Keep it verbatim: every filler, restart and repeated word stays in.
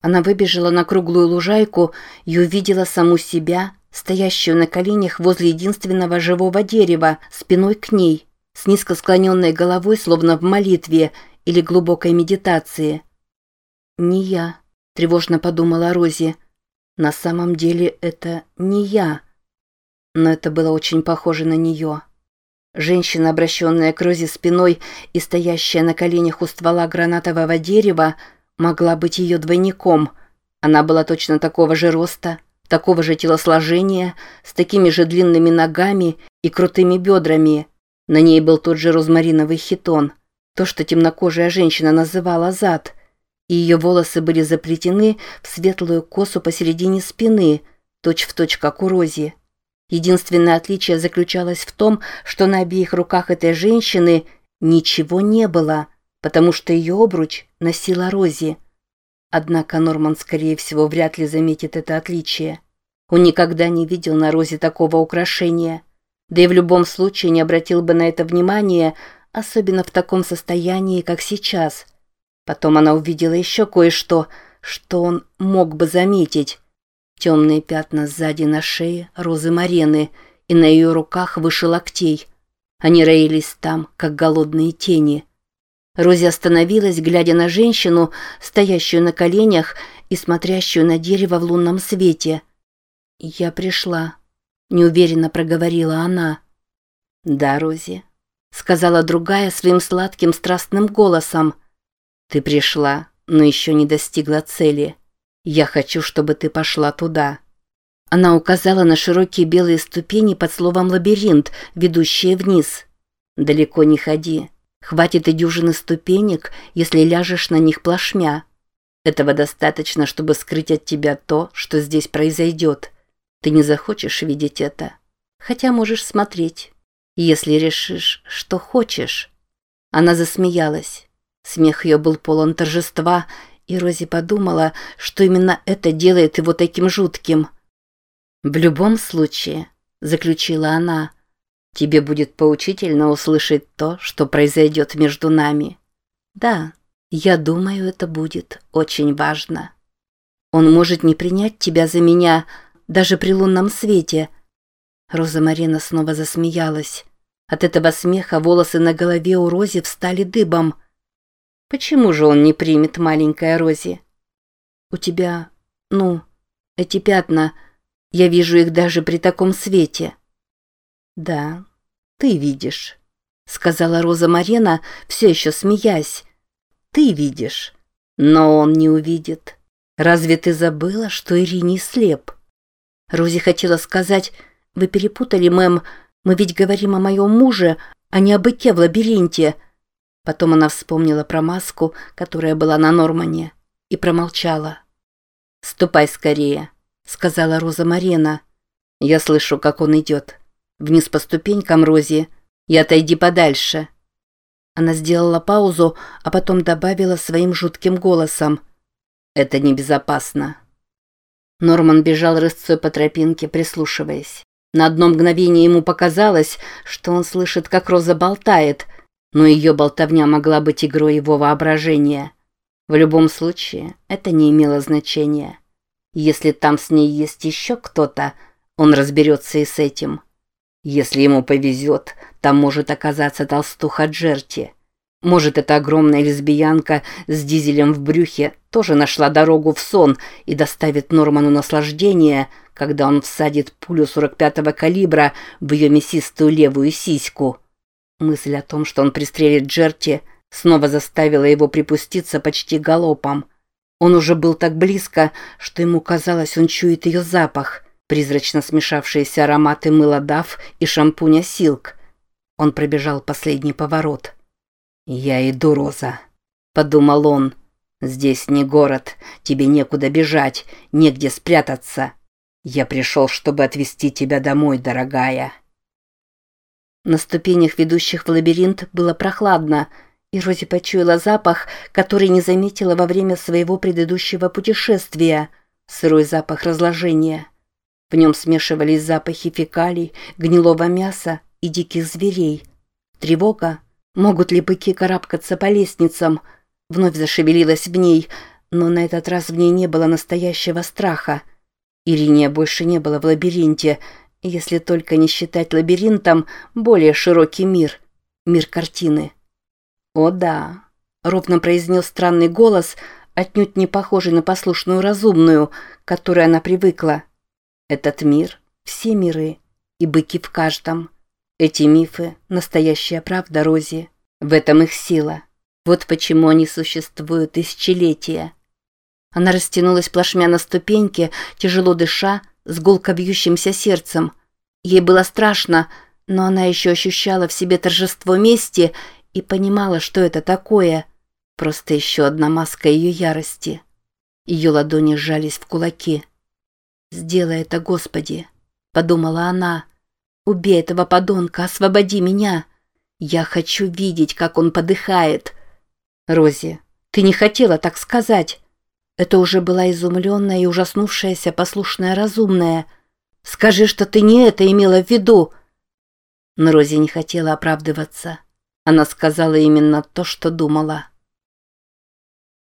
Она выбежала на круглую лужайку и увидела саму себя, стоящую на коленях возле единственного живого дерева, спиной к ней, с низко склоненной головой, словно в молитве или глубокой медитации. «Не я», — тревожно подумала Рози. «На самом деле это не я». Но это было очень похоже на нее. Женщина, обращенная к Рози спиной и стоящая на коленях у ствола гранатового дерева, могла быть ее двойником. Она была точно такого же роста, такого же телосложения, с такими же длинными ногами и крутыми бедрами. На ней был тот же розмариновый хитон, то, что темнокожая женщина называла зад, и ее волосы были заплетены в светлую косу посередине спины, точь-в-точь, как у Рози. Единственное отличие заключалось в том, что на обеих руках этой женщины ничего не было, потому что ее обруч носила Рози. Однако Норман, скорее всего, вряд ли заметит это отличие. Он никогда не видел на Рози такого украшения, да и в любом случае не обратил бы на это внимания, особенно в таком состоянии, как сейчас. Потом она увидела еще кое-что, что он мог бы заметить. Темные пятна сзади на шее Розы Марены и на ее руках выше локтей. Они роились там, как голодные тени. Рози остановилась, глядя на женщину, стоящую на коленях и смотрящую на дерево в лунном свете. «Я пришла», — неуверенно проговорила она. «Да, Рози», — сказала другая своим сладким страстным голосом. «Ты пришла, но еще не достигла цели. Я хочу, чтобы ты пошла туда». Она указала на широкие белые ступени под словом «лабиринт», ведущие вниз. «Далеко не ходи. Хватит и дюжины ступенек, если ляжешь на них плашмя. Этого достаточно, чтобы скрыть от тебя то, что здесь произойдет. Ты не захочешь видеть это, хотя можешь смотреть, если решишь, что хочешь». Она засмеялась. Смех ее был полон торжества, и Рози подумала, что именно это делает его таким жутким. «В любом случае», — заключила она, — «тебе будет поучительно услышать то, что произойдет между нами. Да, я думаю, это будет очень важно. Он может не принять тебя за меня даже при лунном свете». Роза Марина снова засмеялась. От этого смеха волосы на голове у Рози встали дыбом. «Почему же он не примет, маленькая Рози?» «У тебя, ну, эти пятна, я вижу их даже при таком свете». «Да, ты видишь», — сказала Роза Марина, все еще смеясь. «Ты видишь, но он не увидит. Разве ты забыла, что Ирини слеп?» Рози хотела сказать: «Вы перепутали, мэм, мы ведь говорим о моем муже, а не о быке в лабиринте». Потом она вспомнила про маску, которая была на Нормане, и промолчала. «Ступай скорее», — сказала Роза Марина. «Я слышу, как он идет. Вниз по ступенькам, Рози, и отойди подальше». Она сделала паузу, а потом добавила своим жутким голосом: «Это небезопасно». Норман бежал рысцой по тропинке, прислушиваясь. На одно мгновение ему показалось, что он слышит, как Роза болтает, но ее болтовня могла быть игрой его воображения. В любом случае, это не имело значения. Если там с ней есть еще кто-то, он разберется и с этим. Если ему повезет, там может оказаться толстуха Джерти. Может, эта огромная лесбиянка с дизелем в брюхе тоже нашла дорогу в сон и доставит Норману наслаждение, когда он всадит пулю сорок пятого калибра в ее мясистую левую сиську. Мысль о том, что он пристрелит Джерти, снова заставила его припуститься почти галопом. Он уже был так близко, что ему казалось, он чует ее запах, призрачно смешавшиеся ароматы мыла Дав и шампуня Силк. Он пробежал последний поворот. «Я иду, Роза», — подумал он. «Здесь не город, тебе некуда бежать, негде спрятаться. Я пришел, чтобы отвезти тебя домой, дорогая». На ступенях, ведущих в лабиринт, было прохладно, и Рози почуяла запах, который не заметила во время своего предыдущего путешествия — сырой запах разложения. В нем смешивались запахи фекалий, гнилого мяса и диких зверей. Тревога, могут ли быки карабкаться по лестницам, вновь зашевелилась в ней, но на этот раз в ней не было настоящего страха. Ириния больше не было в лабиринте, если только не считать лабиринтом более широкий мир, мир картины. «О да», — ровно произнес странный голос, отнюдь не похожий на послушную разумную, к которой она привыкла. «Этот мир — все миры, и быки в каждом. Эти мифы — настоящая правда, Рози. В этом их сила. Вот почему они существуют тысячелетия». Она растянулась плашмя на ступеньке, тяжело дыша, с гулко бьющимся сердцем. Ей было страшно, но она еще ощущала в себе торжество мести и понимала, что это такое. Просто еще одна маска ее ярости. Ее ладони сжались в кулаки. «Сделай это, Господи», — подумала она. «Убей этого подонка, освободи меня. Я хочу видеть, как он подыхает». «Рози, ты не хотела так сказать». Это уже была изумленная и ужаснувшаяся послушная разумная. «Скажи, что ты не это имела в виду». Но Рози не хотела оправдываться. Она сказала именно то, что думала.